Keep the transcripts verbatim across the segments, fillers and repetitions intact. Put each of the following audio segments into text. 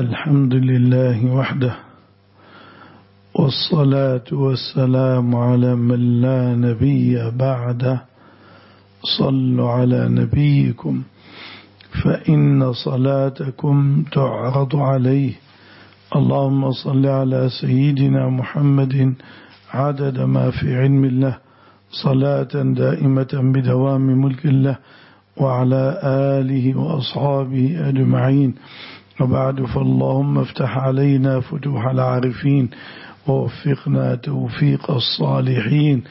الحمد لله وحده، والصلاة والسلام على من لا نبي بعده. صلوا على نبيكم فإن صلاتكم تعرض عليه. اللهم صل على سيدنا محمد عدد ما في علم الله، صلاة دائمة بدوام ملك الله، وعلى آله وأصحابه أجمعين. وبعد، فاللهم افتح علينا فتوح العارفين، ووفقنا توفيق الصالحين،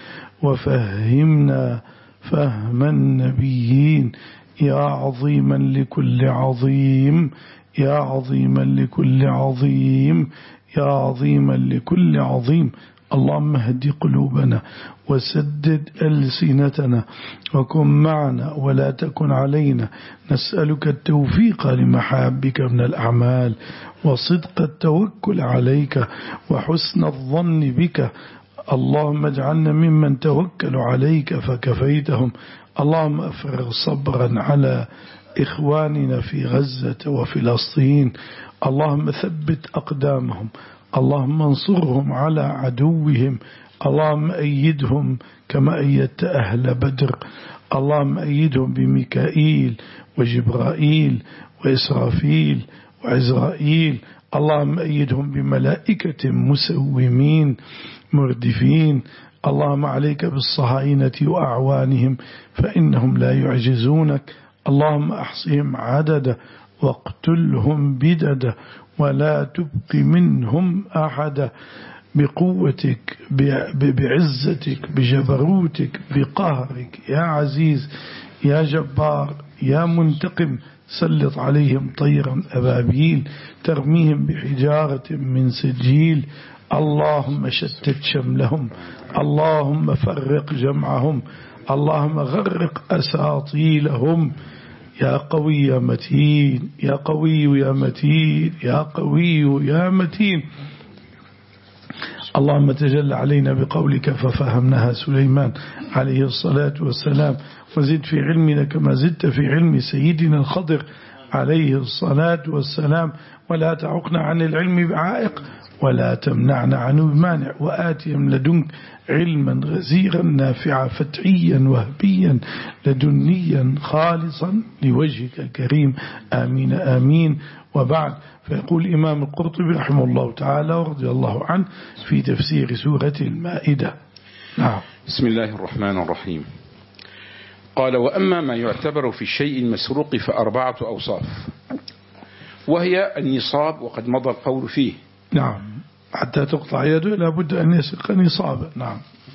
وفهمنا فهم النبيين، يا عظيما لكل عظيم، يا عظيما لكل عظيم، يا عظيما لكل عظيم. اللهم اهد قلوبنا وسدد ألسنتنا وكن معنا ولا تكن علينا. نسألك التوفيق لمحابك من الأعمال، وصدق التوكل عليك، وحسن الظن بك. اللهم اجعلنا ممن توكل عليك فكفيتهم. اللهم أفرغ صبرا على إخواننا في غزة وفلسطين. اللهم ثبت أقدامهم، اللهم انصرهم على عدوهم، اللهم أيدهم كما أيدت أهل بدر. اللهم أيدهم بميكائيل وجبرائيل وإسرافيل وعزرائيل. اللهم أيدهم بملائكة مسومين مردفين. اللهم عليك بالصهاينة وأعوانهم فإنهم لا يعجزونك. اللهم أحصهم عددا واقتلهم بددا، ولا تبق منهم أحدا، بقوتك بعزتك بجبروتك بقهرك يا عزيز يا جبار يا منتقم. سلط عليهم طيرا أبابيل ترميهم بحجارة من سجيل. اللهم شتت شملهم، اللهم فرق جمعهم، اللهم غرق أساطيلهم. يا قوي يا متين، يا قوي يا متين، يا قوي يا متين. اللهم تجل علينا بقولك ففهمناها سليمان عليه الصلاة والسلام، وزد في علمنا كما زدت في علم سيدنا الخضر عليه الصلاة والسلام، ولا تعقنا عن العلم بعائق، ولا تمنعنا عنه بمانع، وآتهم لدنك علما غزيرا نافعا فتحيا وهبيا لدنيا خالصا لوجهك الكريم. آمين آمين. وبعد، فيقول الإمام القرطبي رحمه الله تعالى ورضي الله عنه في تفسير سورة المائدة. نعم. بسم الله الرحمن الرحيم. قال: وأما ما يعتبر في الشيء المسروق فأربعة أوصاف، وهي النصاب، وقد مضى القول فيه. نعم، حتى تقطع يده لابد أن يسرق نصابا. نعم.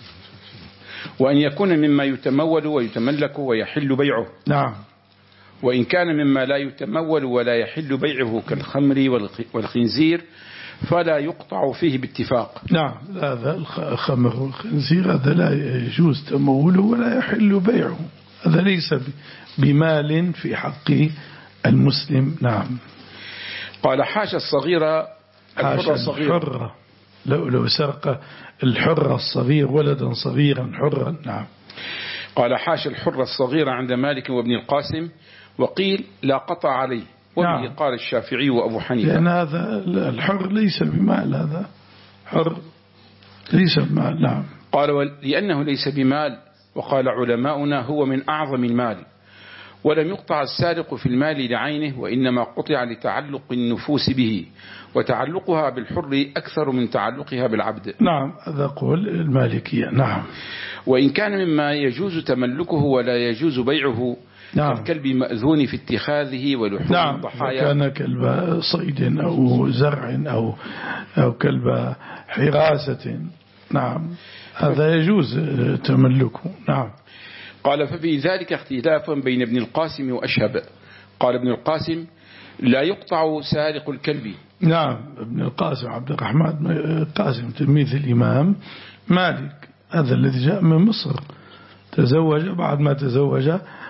وأن يكون مما يتمول ويتملك ويحل بيعه. نعم. وإن كان مما لا يتمول ولا يحل بيعه كالخمر والخنزير فلا يقطع فيه باتفاق. نعم، هذا الخمر والخنزير هذا لا يجوز تموله ولا يحل بيعه، هذا ليس بمال في حق المسلم. نعم. قال: حاشا الصغيرة الحرة الصغير. الحرة، لو, لو سرق الحرة الصغير ولدا صغيرا حرا. نعم. قال: حاشا الحرة الصغيرة عند مالك وابن القاسم، وقيل لا قطع عليه، وبه نعم. قال الشافعي وأبو حنيفة، لأن هذا الحر ليس بمال، هذا حر ليس بمال. نعم. قال: لأنه ليس بمال، وقال علماؤنا هو من أعظم المال، ولم يقطع السارق في المال لعينه، وإنما قطع لتعلق النفوس به، وتعلقها بالحر أكثر من تعلقها بالعبد. نعم، هذا قول المالكية. نعم. وإن كان مما يجوز تملكه ولا يجوز بيعه، نعم. كالكلب مأذون في اتخاذه ولحوم نعم. الضحايا. كان كلب صيد أو زرع أو, أو كلب حراسة. نعم، هذا يجوز تملكه. نعم. قال: ففي ذلك اختلاف بين ابن القاسم وأشهب. قال ابن القاسم: لا يقطع سارق الكلب. نعم، ابن القاسم عبد الرحمن القاسم تلميذ الإمام مالك، هذا الذي جاء من مصر، تزوج، بعد ما تزوج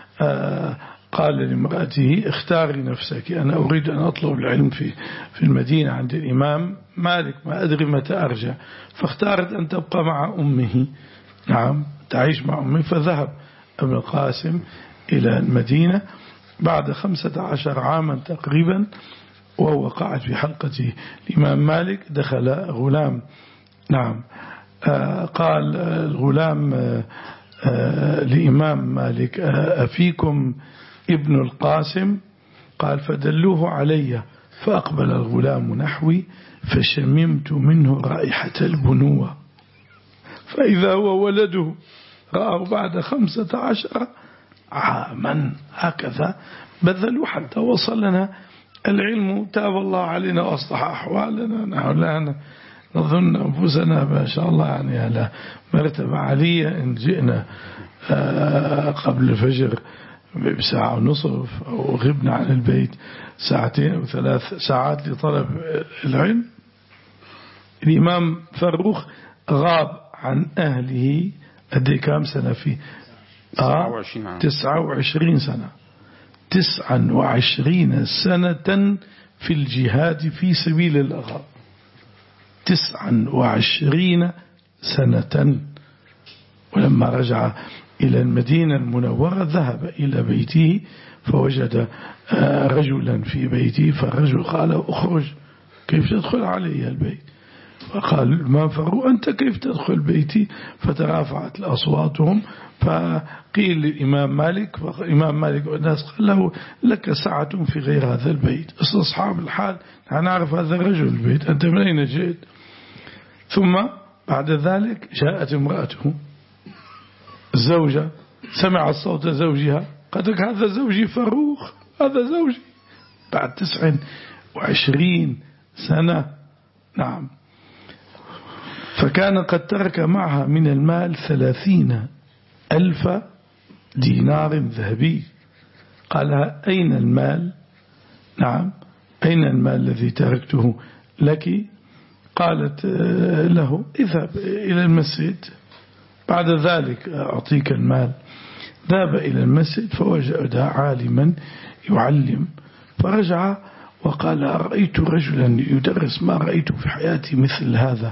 قال لامرأته: اختاري نفسك، أنا أريد أن أطلب العلم في في المدينة عند الإمام مالك، ما أدري متى أرجع، فاختارت أن تبقى مع أمه. نعم، تعيش مع أمه. فذهب ابن القاسم إلى المدينة بعد خمسة عشر عاما تقريبا، وهو قاعد في حلقة الإمام مالك دخل غلام. نعم. آه قال الغلام آه آه لإمام مالك آه أفيكم ابن القاسم؟ قال فدلوه علي، فأقبل الغلام نحوي فشممت منه رائحة البنوة، فإذا هو ولده رآه بعد خمسة عشر عاما. هكذا بذلوا حتى وصلنا العلم. تاب الله علينا وأصلح أحوالنا. نحن لا نظن أنفسنا ما شاء الله يعني على مرتبة عالية إن جئنا قبل الفجر بساعة ونصف أو غبنا عن البيت ساعتين أو ثلاث ساعات لطلب العلم. الإمام فروخ غاب عن أهله أدي كام سنة فيه؟ آه تسعة وعشرين سنة. تسعة وعشرين سنة في الجهاد في سبيل الله. تسعة وعشرين سنة. ولما رجع إلى المدينة المنورة ذهب إلى بيته فوجد رجلا في بيته، فالرجل قال اخرج، كيف تدخل علي البيت؟ فقال الإمام فاروق أنت كيف تدخل بيتي؟ فترافعت الأصواتهم، فقيل للإمام مالك، فالإمام مالك والناس قال له لك ساعة في غير هذا البيت، استصحاب الحال نعرف هذا الرجل البيت، أنت من أين جئت؟ ثم بعد ذلك جاءت امرأته الزوجة، سمعت صوت زوجها، قالت هذا زوجي فاروق، هذا زوجي بعد تسع وعشرين سنة. نعم. فكان قد ترك معها من المال ثلاثين ألف دينار ذهبي. قالها أين المال؟ نعم أين المال الذي تركته لك؟ قالت له اذهب إلى المسجد بعد ذلك أعطيك المال. ذهب إلى المسجد فوجد عالما يعلم، فرجع وقال رأيت رجلا يدرس ما رأيت في حياتي مثل هذا.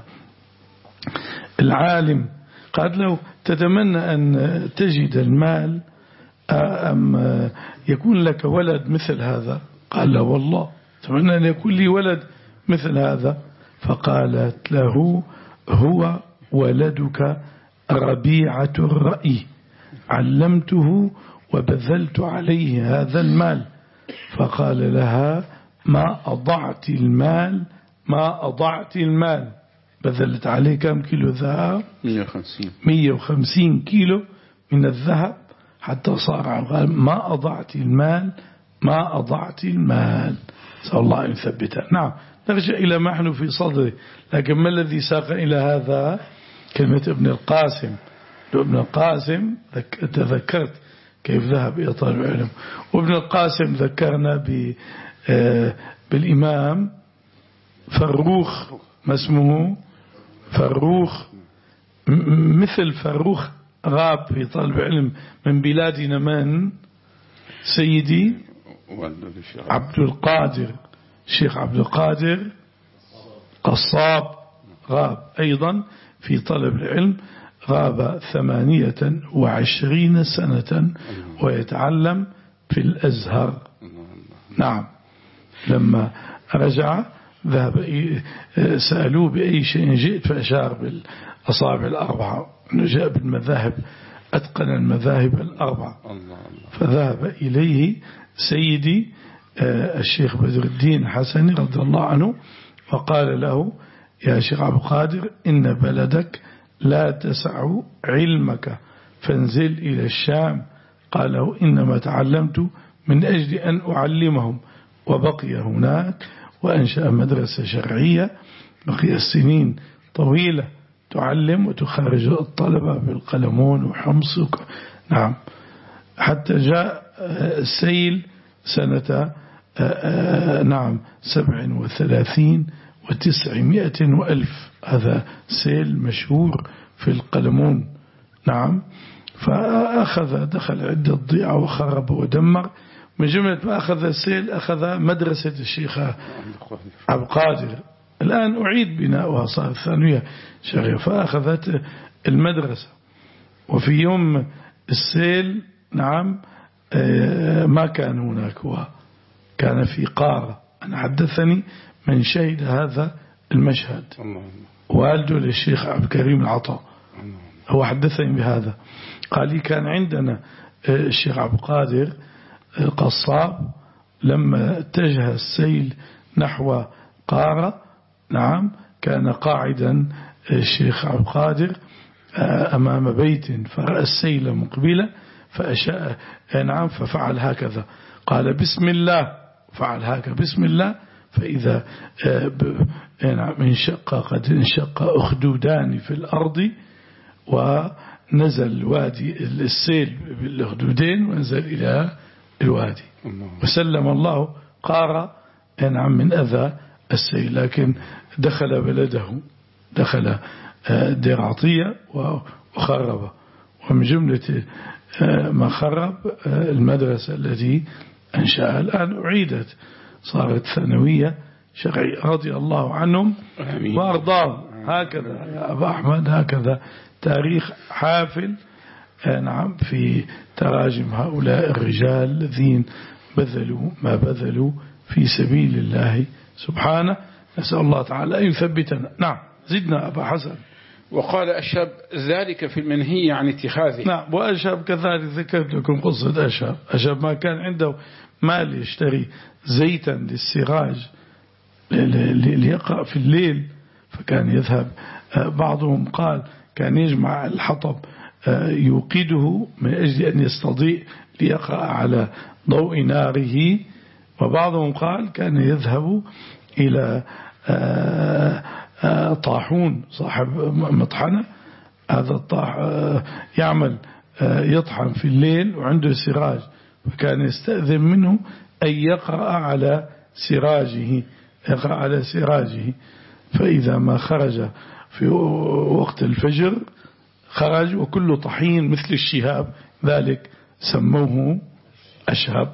العالم قال له تتمنى أن تجد المال أم يكون لك ولد مثل هذا؟ قال لا والله أتمنى أن يكون لي ولد مثل هذا. فقالت له هو ولدك ربيعة الرأي، علمته وبذلت عليه هذا المال. فقال لها ما أضعت المال، ما أضعت المال. بذلت عليه كم كيلو ذهب؟ مية وخمسين كيلو من الذهب حتى صار عن ما أضعت المال، ما أضعت المال. سأل الله أن يثبتها. نعم نرجع إلى ما نحن في صدره. لكن ما الذي ساق إلى هذا؟ كلمة ابن القاسم. ابن القاسم تذكرت كيف ذهب إلى طالب العلم. وابن القاسم ذكرنا بالإمام فروخ، ما اسمه؟ فروخ، مثل فروخ غاب في طالب علم من بلادنا من؟ سيدي عبد القادر، الشيخ عبد القادر قصاب غاب أيضا في طلب العلم، غاب ثمانية وعشرين سنة ويتعلم في الأزهر. نعم. لما رجع ذهب سألوه بأي شيء جئت فأشار بالأصابع الأربعة، أنه جاء بالمذاهب أتقن المذاهب الأربعة. فذهب إليه سيدي الشيخ بدر الدين حسني رضي الله عنه وقال له يا شيخ عبد القادر إن بلدك لا تسع علمك فانزل إلى الشام. قال له إنما تعلمت من أجل أن أعلمهم. وبقي هناك وأنشأ مدرسة شرعية، بقي السنين طويلة تعلم وتخرج الطلبة بالقلمون وحمص. نعم. حتى جاء السيل سنة نعم سبع وثلاثين وتسعمائة وألف. هذا سيل مشهور في القلمون. نعم. فأخذ دخل عدة ضيعة وخرب ودمر. من جملة ما أخذ السيل أخذ مدرسة الشيخ عبد القادر، الآن أعيد بناؤها صار ثانوية شرعية، فأخذت المدرسة. وفي يوم السيل نعم ما كان هناك، هو كان في قارة أنا حدثني من شهد هذا المشهد والده للشيخ عبد الكريم العطاء، هو حدثني بهذا. قال لي كان عندنا الشيخ عبد القادر قصاب لما اتجه السيل نحو قارة، نعم، كان قاعدا الشيخ عبد القادر أمام بيت فرأى السيل مقبلة فأشاء، نعم، ففعل هكذا، قال بسم الله، فعل هكذا بسم الله، فإذا انشق قد انشق أخدودان في الأرض ونزل وادي السيل بالأخدودين ونزل إلى الوادي، وسلم الله قارة نعم من أذى السيل، لكن دخل بلده، دخل دير عطية وخرب، ومن جملة ما خرب المدرسة التي أنشأها الآن أعيدت، صارت ثانوية شرعية، رضي الله عنهم وأرضاهم. هكذا يا أبا أحمد، هكذا تاريخ حافل نعم في تراجم هؤلاء الرجال الذين بذلوا ما بذلوا في سبيل الله سبحانه. نسأل الله تعالى أن يثبتنا. نعم، زدنا أبا حسن. وقال أشهب ذلك في المنهي عن اتخاذه. نعم، وأشهب كذلك ذكرت لكم قصة أشهب. أشهب ما كان عنده مال يشتري زيتا للسراج ليقرأ في الليل، فكان يذهب، بعضهم قال كان يجمع الحطب يوقده من أجل أن يستضيء ليقرأ على ضوء ناره، وبعضهم قال كان يذهب إلى طاحون صاحب مطحنة، هذا الطاح يعمل يطحن في الليل وعنده سراج، فكان يستأذن منه أن يقرأ على سراجه، يقرأ على سراجه، فإذا ما خرج في وقت الفجر خرج وكل طحين مثل الشهاب، ذلك سموه أشهب.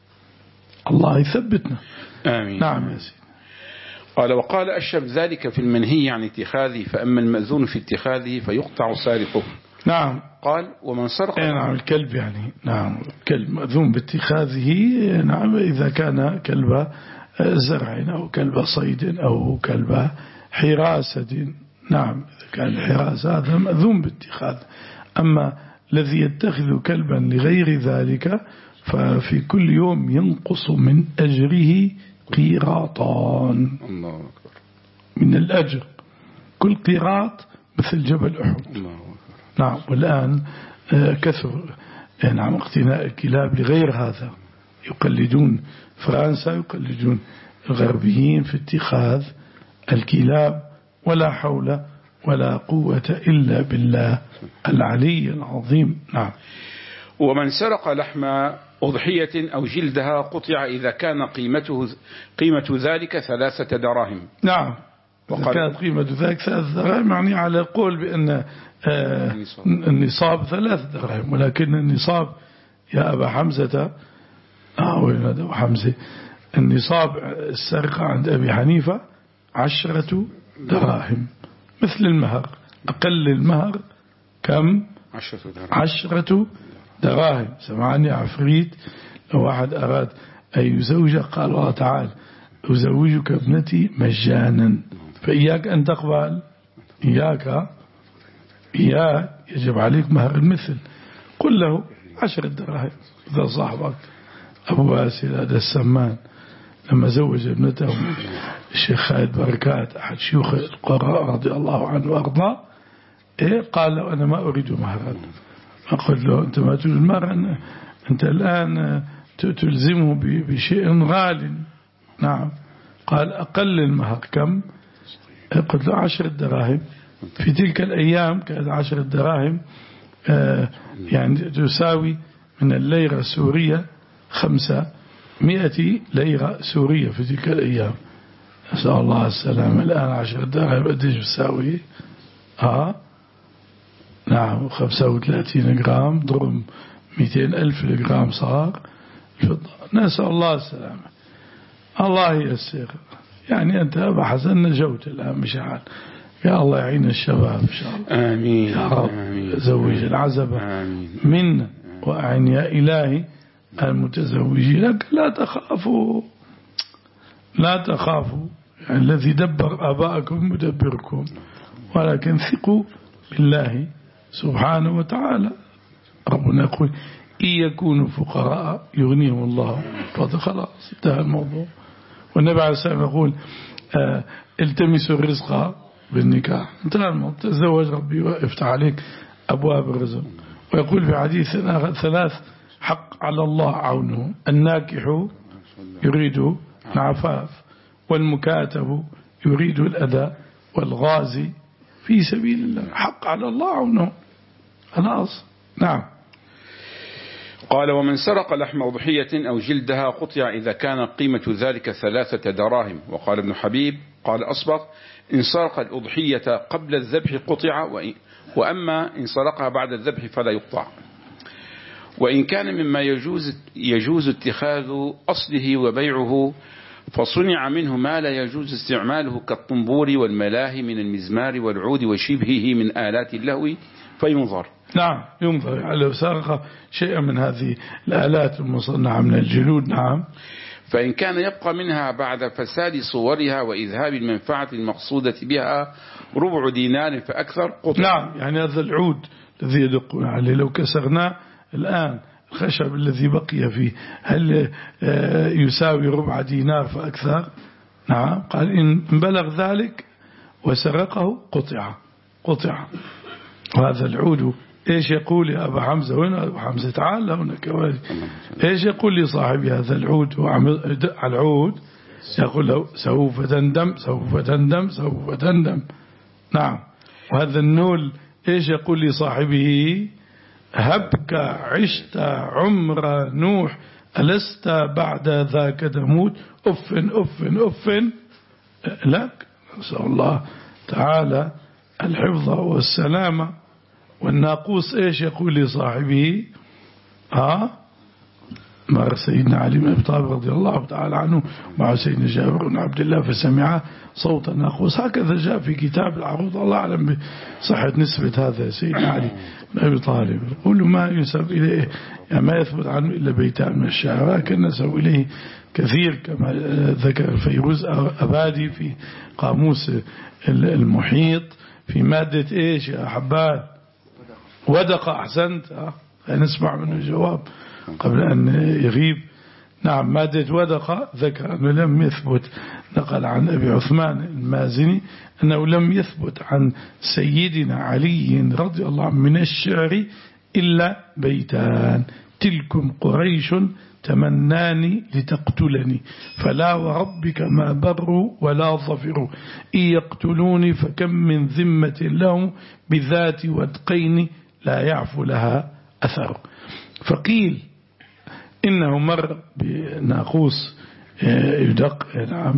الله يثبتنا. آمين. نعم يا سيدي. قال وقال أشهب ذلك في المنهي عن اتخاذه، فأما المأذون في اتخاذه فيقطع سارقه. نعم. قال ومن سرق. نعم، الكلب يعني، نعم، الكلب مأذون باتخاذه، نعم، إذا كان كلب زرع أو كلب صيد أو كلب حراسة، نعم، إذا كان الحراسة هذا مأذون باتخاذ. أما الذي يتخذ كلبا لغير ذلك ففي كل يوم ينقص من أجره قيراطان. الله أكبر. من الأجر كل قيراط مثل جبل أحد. الله أكبر. نعم. والآن كثر نعم اقتناء الكلاب لغير هذا، يقلدون فرنسا، يقلدون الغربيين في اتخاذ الكلاب، ولا حول ولا قوة إلا بالله العلي العظيم. نعم. ومن سرق لحم أضحية أو جلدها قطع إذا كان قيمته قيمة ذلك ثلاثة دراهم. نعم. إذا كانت قيمة ذلك ثلاثة دراهم، يعني على القول بأن آه النصاب ثلاث دراهم، ولكن النصاب يا أبا حمزة آه وين هذا حمزة، النصاب السرقة عند أبي حنيفة عشرة دراهم، مثل المهر، أقل المهر كم؟ عشرة دراهم. عشرة دراهم. سمعني عفريت، لو واحد أراد أن يزوجك قال الله تعالى أزوجك ابنتي مجانا، فإياك أن تقبل، إياك إياك يجب عليك مهر المثل، قل له عشرة دراهم. إذا صاحبك أبو باسل هذا السمان لما زوج ابنته الشيخ خالد بركات أحد شيوخ القراء رضي الله عنه وأرضاه، إيه قال له أنا ما أريد مهرا. أقول له أنت ما تريد المهر، أنت الآن تلزمه بشيء غال. نعم. قال أقل المهر كم؟ قلت له عشر دراهم. في تلك الأيام كانت عشر دراهم آه يعني تساوي من الليرة السورية خمسة مئة ليرة سورية في تلك الأيام. نسأل الله السلامة. الآن عشر دراهم قديش بتساوي؟ آه نعم، خمسة وثلاثين جرام ضرب مئتين ألف جرام صار الفضة. نسأل الله السلامة. الله ييسر. يعني أنت أبا حسن نجوت الآن مشاعر. يا الله يعين الشباب إن شاء الله. آمين. يا رب زوج العزبة منا، وأعن يا إلهي المتزوجين لك لا تخافوا لا تخافوا، يعني الذي دبر آباءكم مدبركم، ولكن ثقوا بالله سبحانه وتعالى. ربنا يقول إن يكونوا فقراء يغنيهم الله فضل. خلاص انتهى الموضوع. والنبي عليه الصلاة والسلام يقول آه التمسوا الرزق بالنكاح، انتهى الموضوع. تزوج ربي ويفتح عليك أبواب الرزق. ويقول في حديث ثلاث حق على الله عونه: الناكح يريد العفاف، والمكاتب يريد الأداء، والغازي في سبيل الله. حق على الله عونه. خلاص. نعم. قال: ومن سرق لحم أضحية أو جلدها قطع إذا كان قيمة ذلك ثلاثة دراهم. وقال ابن حبيب قال أصبغ: إن سرق الأضحية قبل الذبح قطع، وأما إن سرقها بعد الذبح فلا يقطع. وإن كان مما يجوز, يجوز اتخاذ أصله وبيعه فصنع منه ما لا يجوز استعماله كالطنبور والملاهي من المزمار والعود وشبهه من آلات اللهو فينظر. نعم ينظر. يعني لو سرق شيئا من هذه الآلات المصنعة من الجلود. نعم. فإن كان يبقى منها بعد فساد صورها وإذهاب المنفعة المقصودة بها ربع دينار فأكثر قطع. نعم. يعني هذا العود الذي يدقون عليه لو كسرناه الآن الخشب الذي بقي فيه هل يساوي ربع دينار فأكثر؟ نعم. قال إن بلغ ذلك وسرقه قطع قطع. وهذا العود إيش يقول يا أبا حمزة؟ وين أبا حمزة؟ تعال هنا كوالي. إيش يقول لي صاحبي هذا العود؟ على العود يقول له سوف تندم سوف تندم سوف تندم. نعم. وهذا النول إيش يقول لي صاحبه؟ هبك عشت عمر نوح ألست بعد ذاك تموت أف أف أف لك. نسأل الله تعالى الحفظ والسلامة. والناقوس إيش يقول لصاحبه؟ ها مع سيدنا علي بن أبي طالب رضي الله تعالى عنه مع سيدنا جابر بن عبد الله فسمع صوت الناقوس. هكذا جاء في كتاب العروض. الله أعلم بصحة نسبة هذا سيدنا علي بن أبي طالب. يقول ما ينسب إليه يعني ما يثبت عنه إلا بيتان من الشعر، لكن نسب إليه كثير كما ذكر فيروز أبادي في قاموس المحيط في مادة إيش يا حبان؟ ودق. أحسنت. نسمع منه الجواب قبل أن يغيب. نعم. مادة ودق ذكر أنه لم يثبت، نقل عن أبي عثمان المازني أنه لم يثبت عن سيدنا علي رضي الله عنه من الشعر إلا بيتان: تلكم قريش تمناني لتقتلني فلا وربك ما بروا ولا ظفروا إن يقتلوني فكم من ذمة لهم بذات ودقين لا يعفو لها أثر. فقيل إنه مر بناقوس يدق. نعم.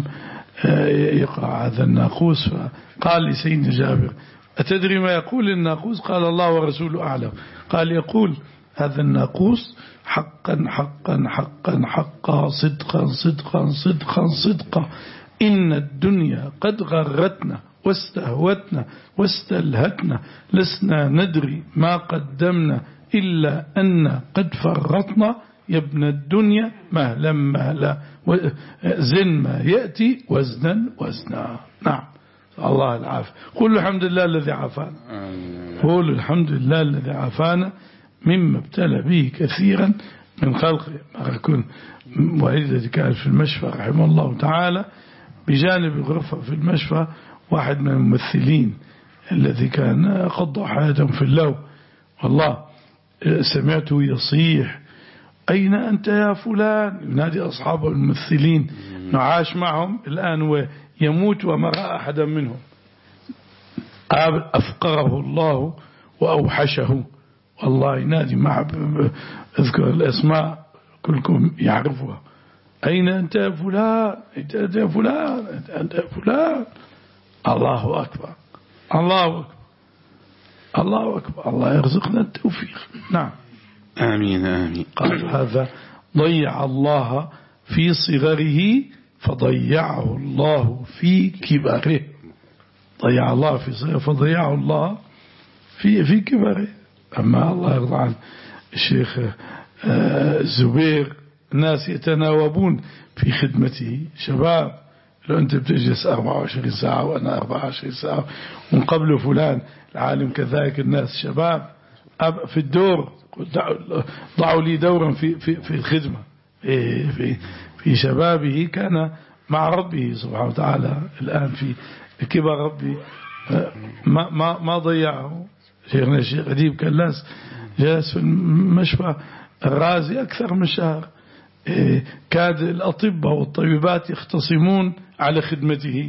يقع هذا الناقوس فقال لسيدنا جابر: أتدري ما يقول الناقوس؟ قال: الله ورسوله أعلم. قال: يقول هذا الناقوس حقا حقا حقا حقا صدقا صدقا صدقا صدقا إن الدنيا قد غرتنا واستهوتنا واستلهتنا لسنا ندري ما قدمنا إلا أن قد فرطنا يا ابن الدنيا مهلا مهلا زن ما يأتي وزنا وزنا. نعم. الله العافية. قولوا الحمد لله الذي عافانا. قولوا الحمد لله الذي عافانا مما ابتلى به كثيرا من خلقه. أكون والدتي كانت في المشفى رحمه الله تعالى، بجانب الغرفة في المشفى واحد من الممثلين الذي كان قضى حياته في اللو. والله سمعته يصيح: أين أنت يا فلان؟ ينادي أصحابه الممثلين، نعاش معهم الآن ويموت وما رأى أحدا منهم. أفقره الله وأوحشه. والله ينادي مع اذكر الأسماء كلكم يعرفها: أين أنت يا فلان؟ أنت يا فلان؟ أنت يا فلان؟ الله أكبر الله أكبر الله أكبر. الله يرزقنا التوفيق. نعم. آمين آمين. قال: هذا ضيع الله في صغره فضيعه الله في كبره. ضيع الله في صغره فضيعه الله في في كبره. أما الله يرضى عن الشيخ الزبير، الناس يتناوبون في خدمته، شباب لو أنت بتجلس أربعة وعشرين ساعة وأنا أربعة وعشرين ساعة ومن قبل فلان العالم كذلك الناس شباب في الدور ضعوا لي دورا في في في الخدمة في في شبابه كان مع ربه سبحانه وتعالى. الآن في كبر ربي ما ما ما ضيعه. شيخنا الشيخ أديب كلاس جالس في المشفى الرازي أكثر من شهر، كاد الأطباء والطبيبات يختصمون على خدمته.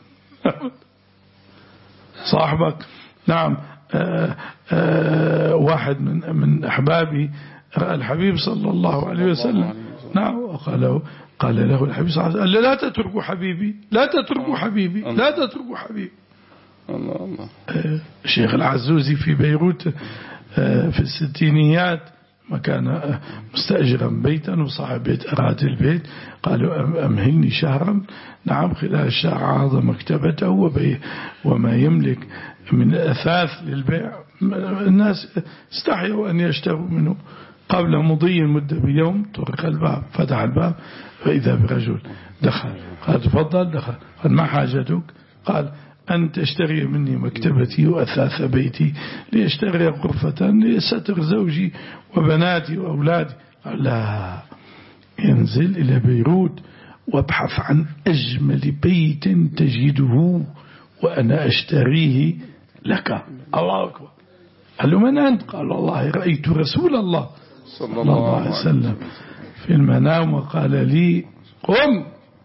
صاحبك نعم. آآ آآ واحد من من أحبابي رأى الحبيب صلى الله عليه وسلم نعم وقال له قال له الحبيب صلى الله عليه وسلم لا تتركوا حبيبي لا تتركوا حبيبي لا تتركوا حبيبي. الله الله. الشيخ العزوزي في بيروت في الستينيات ما كان مستأجرا بيتا وصاحب بيت أراد البيت قالوا أمهلني شهرا. نعم خلال الشهر عرض مكتبته وما يملك من أثاث للبيع. الناس استحيوا أن يشتروا منه. قبل مضي المدة بيوم طرق الباب فتح الباب فإذا برجل دخل قال تفضل. دخل قال ما حاجتك؟ قال أن تشتري مني مكتبتي وأثاث بيتي ليشتري غرفة لستر زوجي وبناتي وأولادي. قال لا ينزل إلى بيروت وابحث عن أجمل بيت تجده وأنا أشتريه لك. الله أكبر. قال له من أنت؟ قال والله رأيت رسول الله صلى الله عليه وسلم في المنام وقال لي قم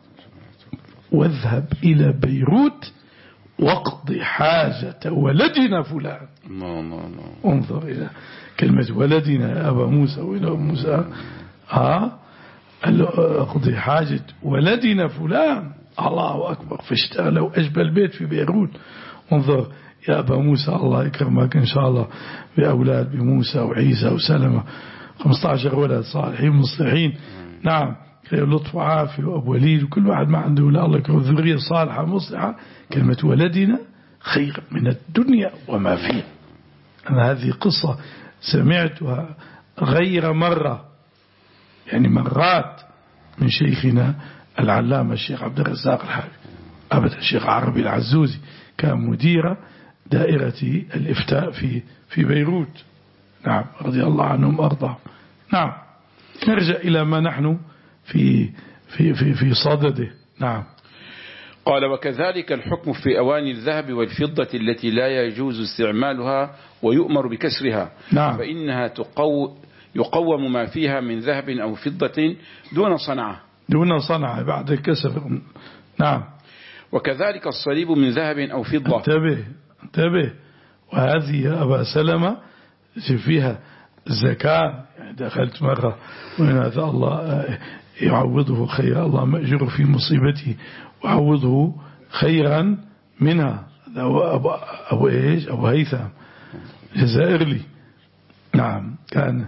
واذهب إلى بيروت واقض حاجة ولدنا فلان. الله الله الله. انظر إلى كلمة ولدنا يا أبا موسى وإلى موسى ها قال له اقضي حاجة ولدنا فلان. الله أكبر. فاشتغلوا أجمل بيت في بيروت. انظر يا أبا موسى الله يكرمك إن شاء الله بأولاد بموسى وعيسى وسلمة خمسة عشر ولد صالحين مصلحين. نعم لطف وعافية وأبو وليد وكل واحد ما عنده لا الله يكرم ذرية صالحة مصلحة. كلمة ولدنا خير من الدنيا وما فيه. أنا هذه قصة سمعتها غير مرة يعني مرات من شيخنا العلامة الشيخ عبد الرزاق الحافي أبدا. الشيخ عربي العزوزي كان مدير دائرة الإفتاء في في بيروت. نعم رضي الله عنهم أرضاهم. نعم نرجع إلى ما نحن في في في في صدده. نعم. قال وكذلك الحكم في أواني الذهب والفضة التي لا يجوز استعمالها ويؤمر بكسرها. نعم. فإنها تقو يقوم ما فيها من ذهب أو فضة دون صنعة دون صنعة بعد الكسر. نعم. وكذلك الصليب من ذهب أو فضة. انتبه انتبه. وهذه يا أبا سلمة فيها زكاة. يعني دخلت مرة وإن هذا الله يعوضه خيرا الله مأجر في مصيبته وعوضه خيرا منها. هذا هو أبو, أبو إيش أبو هيثم جزائري. نعم كان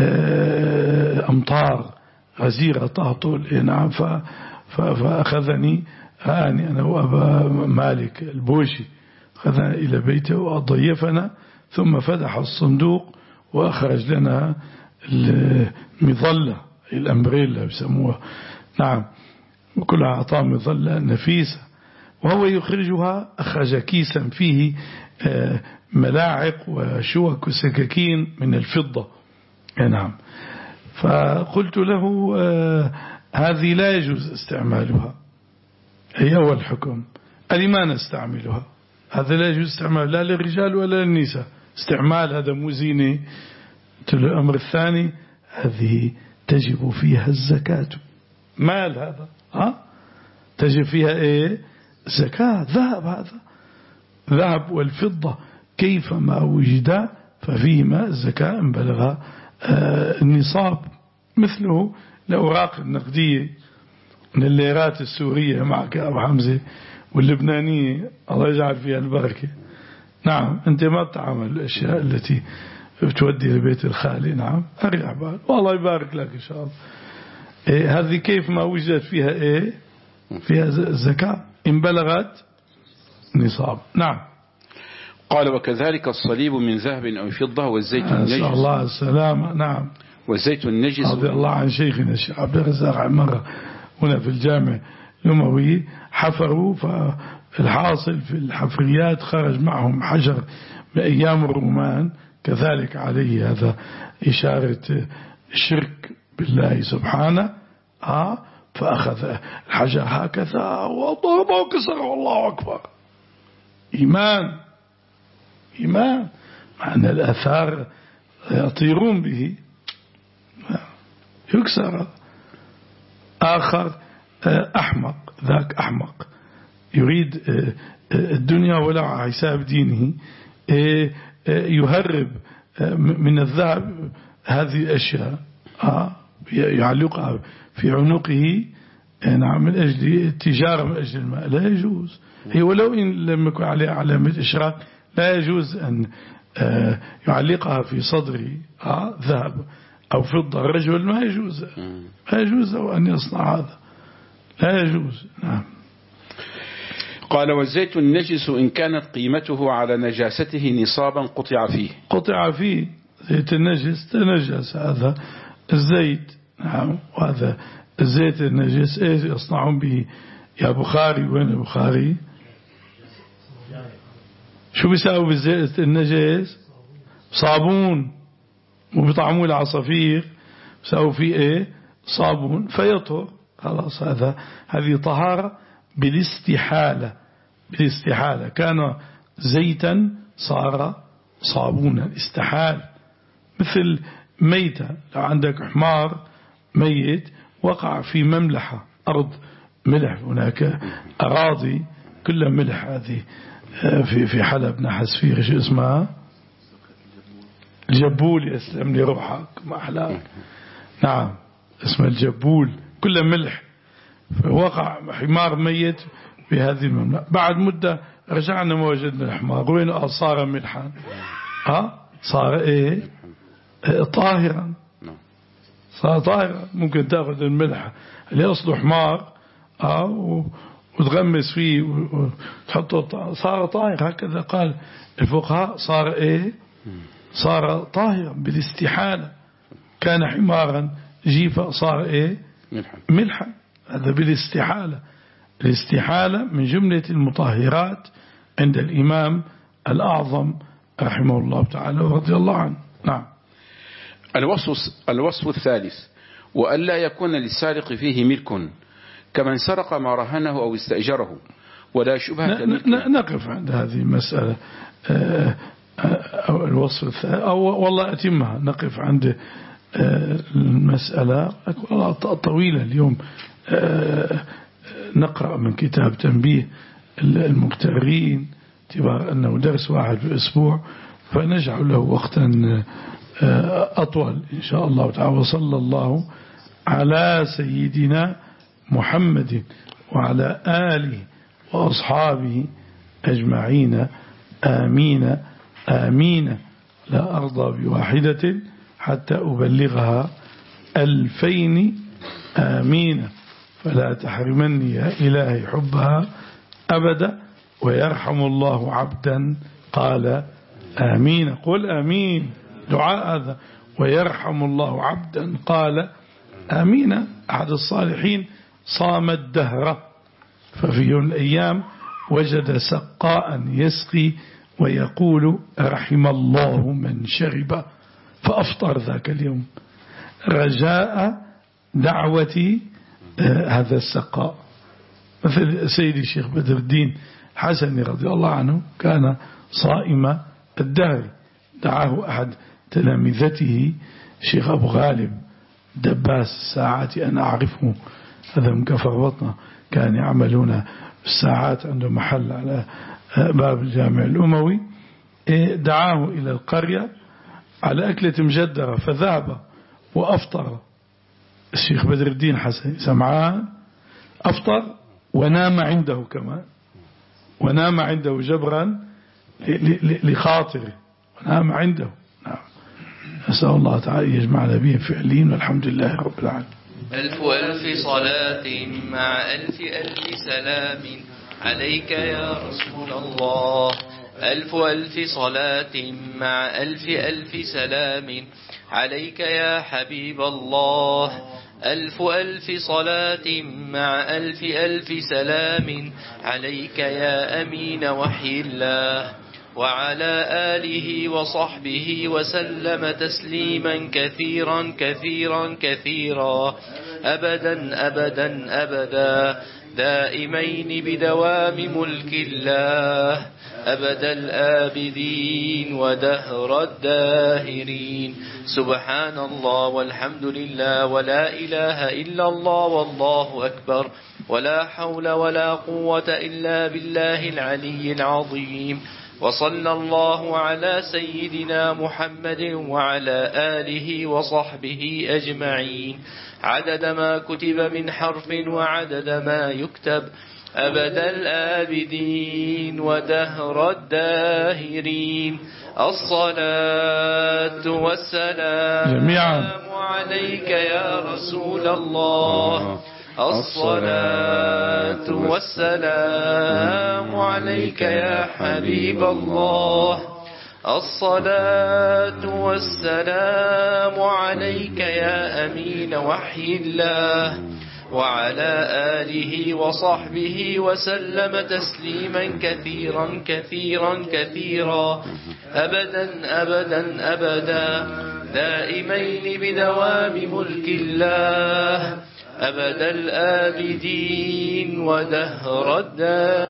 أمطار غزيرة تهطل. نعم فأخذني هاني أنا وأبا مالك البوشي أخذنا إلى بيته وضيفنا ثم فتح الصندوق وأخرج لنا المظلة الأمبريلا بسموها. نعم وكلها أعطاه مظلة نفيسة وهو يخرجها أخرج كيسا فيه ملاعق وشوك وسكاكين من الفضة. نعم. فقلت له هذه لا يجوز استعمالها. هي هو الحكم قال ما نستعملها. هذا لا يجوز استعمال لا للرجال ولا للنساء. استعمال هذا مو زينة. الأمر الثاني هذه تجب فيها الزكاة. مال هذا ها تجب فيها ايه زكاة. ذهب هذا ذهب والفضة كيفما وجدا ففيهما الزكاة ان بلغ آه النصاب. مثله الأوراق النقدية من الليرات السورية معك أبو حمزة واللبنانية الله يجعل فيها البركة. نعم أنت ما تعمل الأشياء التي بتودي لبيت الخالي. نعم أرجع بال والله يبارك لك إن شاء الله. إيه هذه كيف ما وجدت فيها إيه فيها الزكاة إن بلغت نصاب. نعم. قال وكذلك الصليب من ذهب أو فضة والزيت النجس. نسأل الله السلامة. نعم. والزيت النجس. رضي الله عن شيخنا الشيخ عبد الرزاق مرة هنا في الجامع الأموي حفروا، فالحاصل في الحفريات خرج معهم حجر بأيام الرومان كذلك عليه هذا إشارة الشرك بالله سبحانه. آه فأخذ الحجر هكذا وضربه وكسره، والله أكبر. إيمان إيمان مع أن الآثار يطيرون به، يكسر. آخر أحمق، ذاك أحمق يريد الدنيا ولا على حساب دينه، يهرب من الذهب هذه الأشياء يعلقها في عنقه، نعم، من أجل التجارة من أجل الماء، لا يجوز. هي ولو إن لم يكن عليه علامة إشراك لا يجوز أن يعلقها في صدره ذهب أو فضة. الرجل ما يجوز ما يجوز أن يصنع هذا، لا يجوز. نعم. قال: والزيت النجس إن كانت قيمته على نجاسته نصابا قطع فيه. قطع فيه زيت النجس، تنجس هذا الزيت. نعم. وهذا الزيت النجس ايش يصنعون به يا بخاري؟ وين البخاري؟ شو بيساوي بالزيت النجس؟ صابون، وبيطعموه العصافير بيساوي فيه ايه؟ صابون، فيطهر. خلاص، هذا هذه طهارة بالاستحالة. بالاستحالة كان زيتا صار صابونا، استحال. مثل ميتة، لو عندك حمار ميت وقع في مملحة أرض ملح، هناك أراضي كلها ملح، هذه في في حلب نحس فيه شو اسمها الجبول، يسلم لي روحك ما أحلاك. نعم، اسمه الجبول، كله ملح. فوقع حمار ميت في هذه المملحة. بعد مدة رجعنا ما وجدنا الحمار، وين صار ملحا؟ ها صار ايه؟ طاهرا. صار طاهرا. ممكن تأخذ الملح اللي أصله حمار اه وتغمس فيه وتحطه، صار طاهر. هكذا قال الفقهاء، صار ايه؟ صار طاهرا بالاستحالة. كان حمارا جيفا صار ايه؟ ملحا. ملحا. هذا بالاستحالة. الاستحالة من جملة المطهرات عند الإمام الأعظم رحمه الله تعالى ورضي الله عنه. نعم. الوصف, الوصف الثالث: وألا يكون للسارق فيه ملك كمن سرق ما رهنه أو استأجره، ولا شبهة. نقف عند هذه المسألة. أو الوصف الثالث، أو والله أتمها، نقف عند المسألة طويلة اليوم. نقرأ من كتاب تنبيه المغترين اعتبار أنه درس واحد في الأسبوع، فنجعل له وقتا أطول إن شاء الله تعالى. وصلى الله على سيدنا محمد وعلى آله وأصحابه أجمعين. آمين آمين. لا أرضى بواحدة حتى أبلغها ألفين آمين. فلا تحرمني يا إلهي حبها أبدا. ويرحم الله عبدا قال آمين. قل آمين. دعاء هذا. ويرحم الله عبدا قال آمين. أحد الصالحين صام الدهر، ففي يوم الأيام وجد سقاء يسقي ويقول رحم الله من شرب، فأفطر ذاك اليوم رجاء دعوة هذا السقاء. مثل سيدي الشيخ بدر الدين حسني رضي الله عنه، كان صائم الدهر. دعاه أحد تلامذته شيخ أبو غالب دباس الساعات، أنا أعرفه، هذا من كفر بطنه، كان يعملون الساعات عنده محل على باب الجامع الأموي. دعاه إلى القرية على أكلة مجدرة، فذهب وأفطر الشيخ بدر الدين حسن سمعان، أفطر ونام عنده كمان، ونام عنده جبرا لخاطره، ونام عنده. نعم. أسأل الله تعالى يجمعنا بهم فعلين، والحمد لله رب العالمين. ألف ألف صلاة مع ألف ألف سلام عليك يا رسول الله. ألف ألف صلاة مع ألف ألف سلام عليك يا حبيب الله. ألف ألف صلاة مع ألف ألف سلام عليك يا أمين وحي الله وعلى آله وصحبه وسلم تسليما كثيرا كثيرا كثيرا أبدا أبدا أبدا دائمين بدوام ملك الله أبد الآبدين ودهر الداهرين. سبحان الله والحمد لله ولا إله إلا الله والله أكبر ولا حول ولا قوة إلا بالله العلي العظيم. وصلى الله على سيدنا محمد وعلى آله وصحبه أجمعين عدد ما كتب من حرف وعدد ما يكتب أبد الآبدين ودهر الداهرين. الصلاة والسلام جميعا عليك يا رسول الله. الصلاة والسلام عليك يا حبيب الله. الصلاة والسلام عليك يا أمين وحي الله وعلى آله وصحبه وسلم تسليما كثيرا كثيرا كثيرا أبدا أبدا أبدا دائمين بدوام ملك الله أبد الآبدين ودهر الدار.